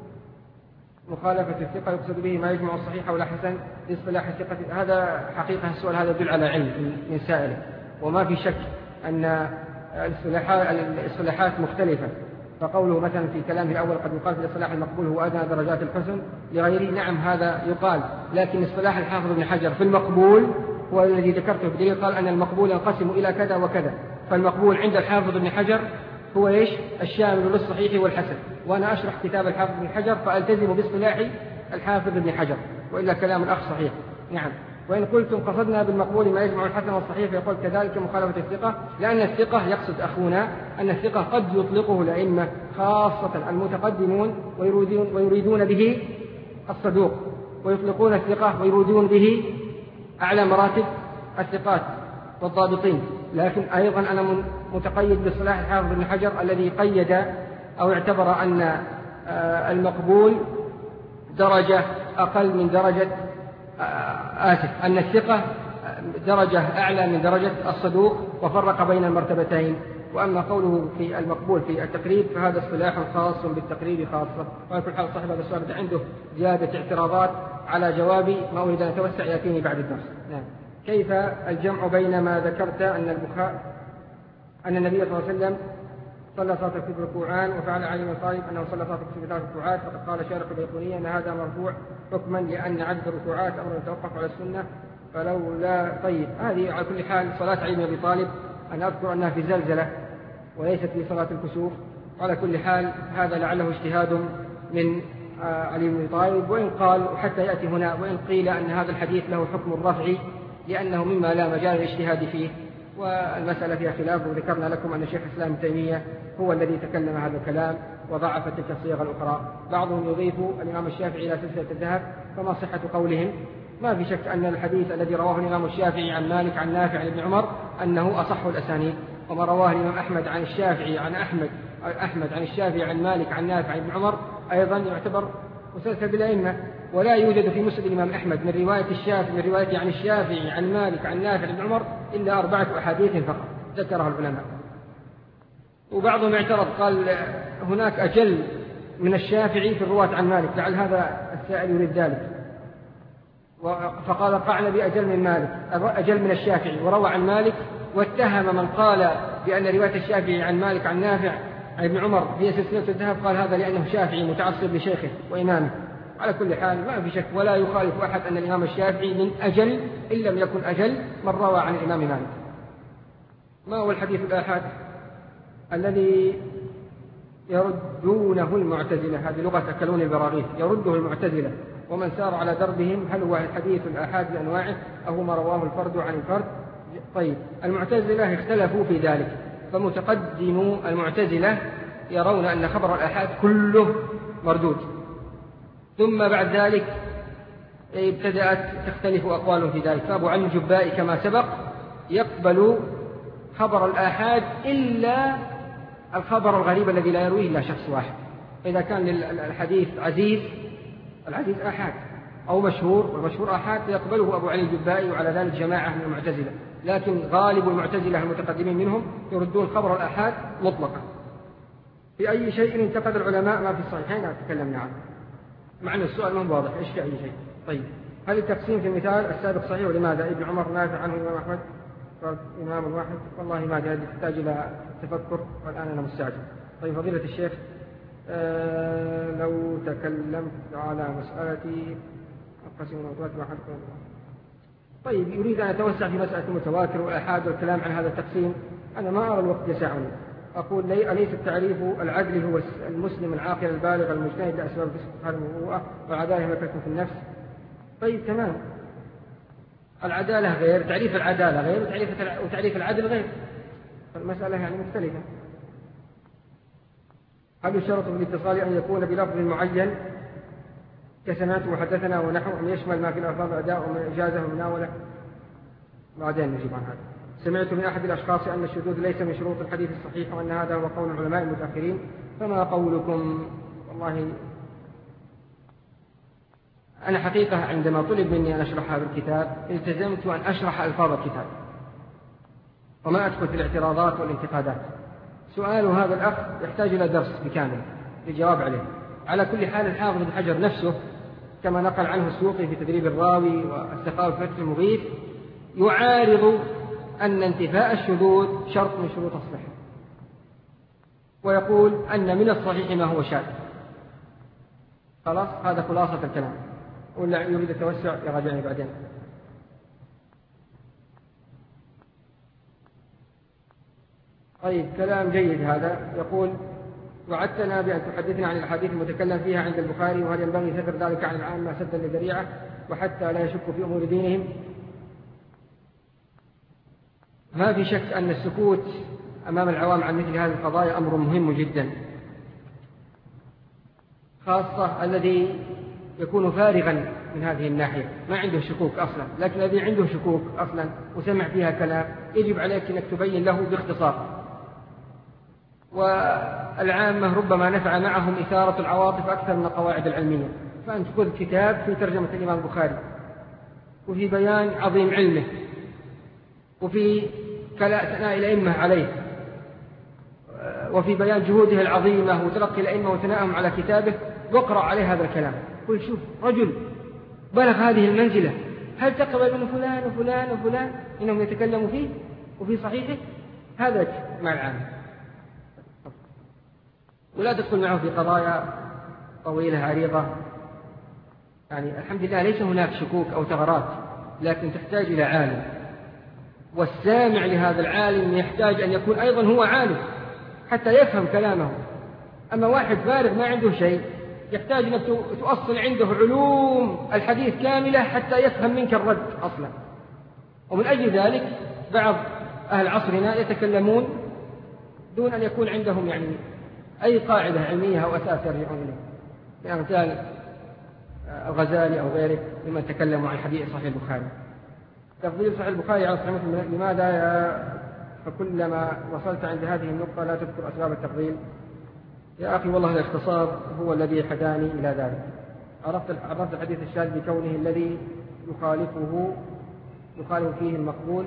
مخالفة الثقة يقصد به ما يجمع الصحيح ولا حسن لاصطلاح الثقة. هذا حقيقة السؤال هذا يدل على علم من سائله، وما في شك أن الاصطلاحات مختلفة. فقوله مثلا في كلامه الأول قد يقال في الاصطلاح المقبول هو أدنى درجات الحسن لغيره، نعم هذا يقال، لكن اصطلاح الحافظ ابن حجر في المقبول هو الذي ذكرته بدليل، قال أن المقبول ينقسم إلى كذا وكذا. فالمقبول عند الحافظ ابن حجر هو إيش؟ الشامل للصحيح والحسن. وأنا أشرح كتاب الحافظ ابن حجر فألتزم باصطلاح الحافظ ابن حجر، وإلا كلام الأخ صحيح. نعم. وإن قلتم قصدنا بالمقبول ما يجمع الحسن والصحيح فيقول كذلك مخالفة الثقة، لأن الثقة يقصد أخونا أن الثقة قد يطلقه الأئمة خاصة المتقدمون ويريدون, ويريدون به الصدوق، ويطلقون الثقة ويريدون به أعلى مراتب الثقات والضابطين. لكن أيضا أنا متقيد بصلاح الحافظ بن حجر الذي قيد أو اعتبر أن المقبول درجة أقل من درجة آسف أن الثقة درجة أعلى من درجة الصدوق، وفرق بين المرتبتين. وأما قوله في المقبول في التقريب فهذا اصطلاح خاص بالتقريب خاصة. وعلى كل حال صاحب هذا السؤال عنده زيادة اعتراضات على جوابي، ما أريد أن أتوسع يأتيني بعد الدرس. نعم. كيف الجمع بين ما ذكرت أن البخاري أن النبي صلى الله عليه وسلم صلى صلاة الكسوف ركوعان، وفعل علي بن طالب أنه صلى صلاة الكسوف ثلاث ركوعات، فقد قال شارح البيقونية أن هذا مرفوع حكما لأن عدد الركوعات أمر يتوقف على السنة فلولا. طيب، هذه على كل حال صلاة علي بن أبي طالب أنا أذكر أنها في زلزلة وليست في صلاة الكسوف. على كل حال هذا لعله اجتهاد من علي بن أبي طالب، وإن قال حتى يأتي هنا وإن قيل أن هذا الحديث له حكم الرفع لأنه مما لا مجال للاجتهاد فيه، والمسألة فيها خلاف. وذكرنا لكم أن شيخ الإسلام ابن تيمية هو الذي تكلم هذا الكلام وضعف تلك الصيغ الأخرى. بعضهم يضيف الإمام الشافعي إلى سلسلة الذهب، فما صحة قولهم؟ ما في شك أن الحديث الذي رواه الإمام الشافعي عن مالك عن نافع عن ابن عمر أنه أصح الأسانيد، وما رواه الإمام أحمد عن الشافعي عن أحمد أحمد عن الشافعي عن مالك عن نافع عن ابن عمر أيضا يعتبر مسلسل بالأئمة. ولا يوجد في مسند الإمام أحمد من رواية الشافعي من رواية عن الشافعي عن مالك عن نافع بن عمر إلا أربعة أحاديث فقط ذكرها العلماء. وبعضهم اعترض قال هناك أجل من الشافعي في الرواة عن مالك، لعل هذا السائل يريد ذلك، فقال قعنا بأجل من مالك أجل من الشافعي وروى عن مالك، واتهم من قال بأن رواية الشافعي عن مالك عن نافع عن ابن عمر هي سلسلة الذهب، قال هذا لأنه شافعي متعصب لشيخه وإمامه. على كل حال ما في شك ولا يخالف أحد أن الإمام الشافعي من أجل إن لم يكن أجل من روى عن الإمام مالك. ما هو الحديث الآحاد الذي يردونه المعتزلة؟ هذه لغة أكلون البراغيث، يرده المعتزلة ومن سار على دربهم. هل هو الحديث الآحاد بأنواعه أو ما رواه الفرد عن الفرد؟ طيب، المعتزلة اختلفوا في ذلك، فمتقدمو المعتزلة يرون أن خبر الآحاد كله مردود، ثم بعد ذلك ابتدأت تختلف أقوال في ذلك. فأبو علي الجبائي كما سبق يقبل خبر الآحاد إلا الخبر الغريب الذي لا يرويه إلا شخص واحد. إذا كان الحديث عزيز العزيز آحاد أو مشهور والمشهور آحاد يقبله أبو علي الجبائي، وعلى ذلك جماعة من المعتزلة. لكن غالب المعتزلة المتقدمين منهم يردون خبر الآحاد مطلقا. في أي شيء انتقد العلماء ما في الصحيحين تكلمنا عنه، مع أن السؤال ما هو واضح إيش في أي شيء. طيب، هل التقسيم في المثال السابق صحيح ولماذا؟ ابن عمر نافع عنه الإمام أحمد إمام واحد، والله ما جاء، تحتاج إلى تفكر والآن أنا مستعجل. طيب فضيلة الشيخ، آه لو تكلمت على مسألة أقسم المتواتر واحد. طيب، يريد أن أتوسع في مسألة المتواتر والآحاد والكلام عن هذا التقسيم، أنا ما أرى الوقت يسعني. أقول لي أليس التعريف العدل هو المسلم العاقل البالغ المجتهد لأسباب الفسق والمروءة والعدالة ملكة في النفس؟ طيب تمام، العدالة غير، تعريف العدالة غير، وتعريف وتعريف العدل غير، فالمسألة يعني مختلفة. هل يشترط في الاتصال أن يكون بلفظ معين كسمعت وحدثنا ونحو، أم يشمل ما في الألفاظ أداء ومن إجازة ومناولة؟ بعدين نجيب عن هذا. سمعت من أحد الأشخاص أن الشذوذ ليس من شروط الحديث الصحيح وأن هذا هو قول العلماء المتأخرين، فما قولكم؟ والله أنا حقيقة عندما طلب مني أن أشرح هذا الكتاب التزمت أن أشرح ألفاظ الكتاب وما أدخل في الاعتراضات والانتقادات. سؤال هذا الأخ يحتاج إلى درس بكامل للجواب عليه. على كل حال، الحافظ ابن حجر نفسه كما نقل عنه السيوطي في تدريب الراوي والسخاوي في فتح المغيث يعارض أن انتفاء الشذوذ شرط من شروط الصحة، ويقول أن من الصحيح ما هو شاذ. خلاص، هذا خلاصة الكلام، ولا يريد التوسع يراجعني بعدين. طيب، كلام جيد هذا. يقول وعدتنا بأن تحدثنا عن الأحاديث المتكلم فيها عند البخاري، وهل ينبغي ستر ذلك عن العامة سدا للذريعة وحتى لا يشك في أمور دينهم؟ ما في شك أن السكوت أمام العوام عن مثل هذه القضايا أمر مهم جدا، خاصة الذي يكون فارغا من هذه الناحية ما عنده شكوك أصلا. لكن الذي عنده شكوك أصلا وسمع فيها كلام يجب عليك أنك تبين له باختصار. والعامة ربما نفع معهم إثارة العواطف أكثر من القواعد العلمية. فأنت خذ كتاب في ترجمة الإمام البخاري وفي بيان عظيم علمه وفي ثناء الأئمة عليه وفي بيان جهوده العظيمة وتلقي الأئمة وثنائهم على كتابه، واقرأ عليه هذا الكلام. قل شوف رجل بلغ هذه المنزلة، هل تقبل من فلان وفلان وفلان إنهم يتكلموا فيه وفي صحيحه؟ هذا مع العامة، ولا تدخل معه في قضايا طويلة عريضة. يعني الحمد لله ليس هناك شكوك أو ثغرات، لكن تحتاج إلى عالم، والسامع لهذا العالم يحتاج أن يكون أيضا هو عالم حتى يفهم كلامه. أما واحد فارغ ما عنده شيء يحتاج أن تؤصل عنده علوم الحديث كاملة حتى يفهم منك الرد أصلا. ومن أجل ذلك بعض أهل عصرنا يتكلمون دون أن يكون عندهم يعني أي قاعدة علمية أو أساس يرجعون إليه، يعني مثال الغزالي أو غيره ممن تكلموا عن حديث صحيح البخاري. تفضيل صحيح البخاري على صحيح مسلم، لماذا يا فكلما وصلت عند هذه النقطة لا تذكر أسباب التفضيل؟ يا أخي والله الاختصار هو الذي حداني إلى ذلك. عرفت عرفت الحديث الشاذ بكونه الذي يخالفه يخالف فيه المقبول.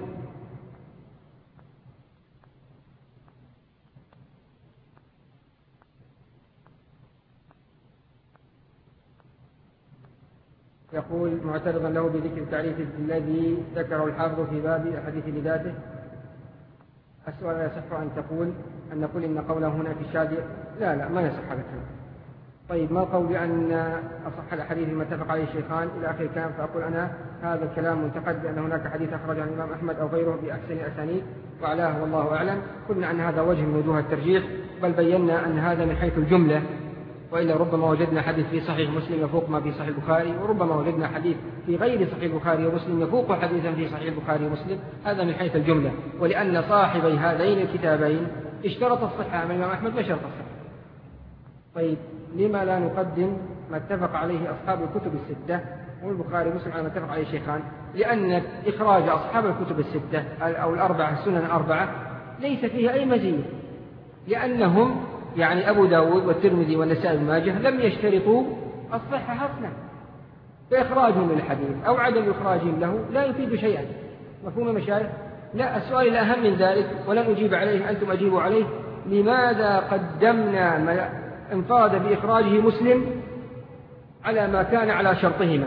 يقول معترضا له بذكر التعريف الذي ذكره الحافظ في باب الحديث لذاته. السؤال: لا يصح أن تقول أن نقول إن قوله هنا في الشاذ؟ لا لا ما يصح هذا الكلام. طيب ما القول بأن أصح الأحاديث ما اتفق عليه الشيخان إلى آخر الكلام؟ فأقول أنا هذا الكلام منتقد لأن هناك حديث أخرجه الإمام أحمد أو غيره بأحسن الأسانيد وأعلاه والله أعلم. قلنا أن هذا وجه من وجوه الترجيح، بل بينا أن هذا من حيث الجملة، وإلا ربما وجدنا حديث في صحيح مسلم يفوق ما في صحيح البخاري، وربما وجدنا حديث في غير صحيح البخاري ومسلم يفوق حديثا في صحيح البخاري ومسلم. هذا من حيث الجملة، ولأن صاحبي هذين الكتابين اشترط الصحة أمام الإمام أحمد ما شرط الصحة. طيب لما لا نقدم ما اتفق عليه أصحاب الكتب الستة والبخاري ومسلم على ما اتفق عليه الشيخان؟ لأن إخراج أصحاب الكتب الستة أو الأربعة السنن الأربعة ليس فيها أي مزية، لأنهم يعني أبو داود والترمذي والنسائي بن ماجه لم يشترطوا الصحة أصلا، فإخراجهم للحديث أو عدم إخراجهم له لا يفيد شيئا. مفهوم يا مشايخ؟ لا، السؤال الأهم من ذلك ولن أجيب عليه، أنتم أجيبوا عليه: لماذا قدمنا ما انفرد بإخراجه مسلم على ما كان على شرطهما؟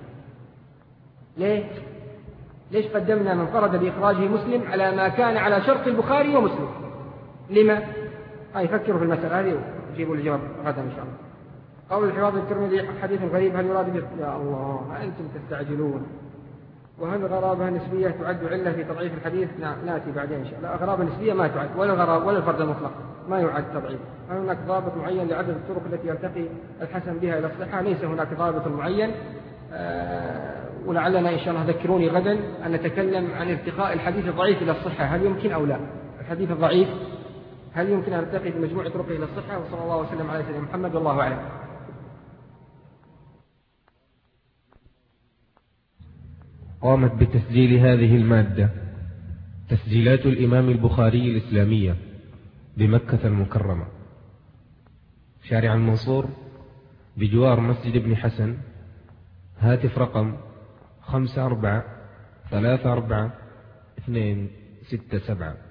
ليه؟ ليش قدمنا من انفرد بإخراجه مسلم على ما كان على شرط البخاري ومسلم؟ لما؟ هاي فكروا في المسألة هذه وجيبوا الجواب غدا إن شاء الله. قول الحفاظ الترمذي حديث غريب، هل يراد به؟ يا الله أنتم تستعجلون. وهل الغرابة النسبية تعد علة في تضعيف الحديث؟ نعم نأتي بعدين إن شاء الله. الغرابة النسبية ما تعد، ولا الغرابة ولا الفرد المطلق ما يعد تضعيف. هل هناك ضابط معين لعدد الطرق التي يرتقي الحسن بها إلى الصحة؟ ليس هناك ضابط معين. أه ولعلنا إن شاء الله ذكروني غدا أن نتكلم عن ارتقاء الحديث الضعيف إلى الصحة، هل يمكن أو لا؟ الحديث الضعيف هل يمكن أن يرتقي بمجموع طرقه إلى الصحة؟ وصلى الله وسلم على سيدنا محمد والله أعلم. قامت بتسجيل هذه المادة تسجيلات الإمام البخاري الإسلامية بمكة المكرمة، شارع المنصور بجوار مسجد ابن حسن. هاتف رقم خمسة أربعة ثلاثة أربعة اثنين ستة سبعة.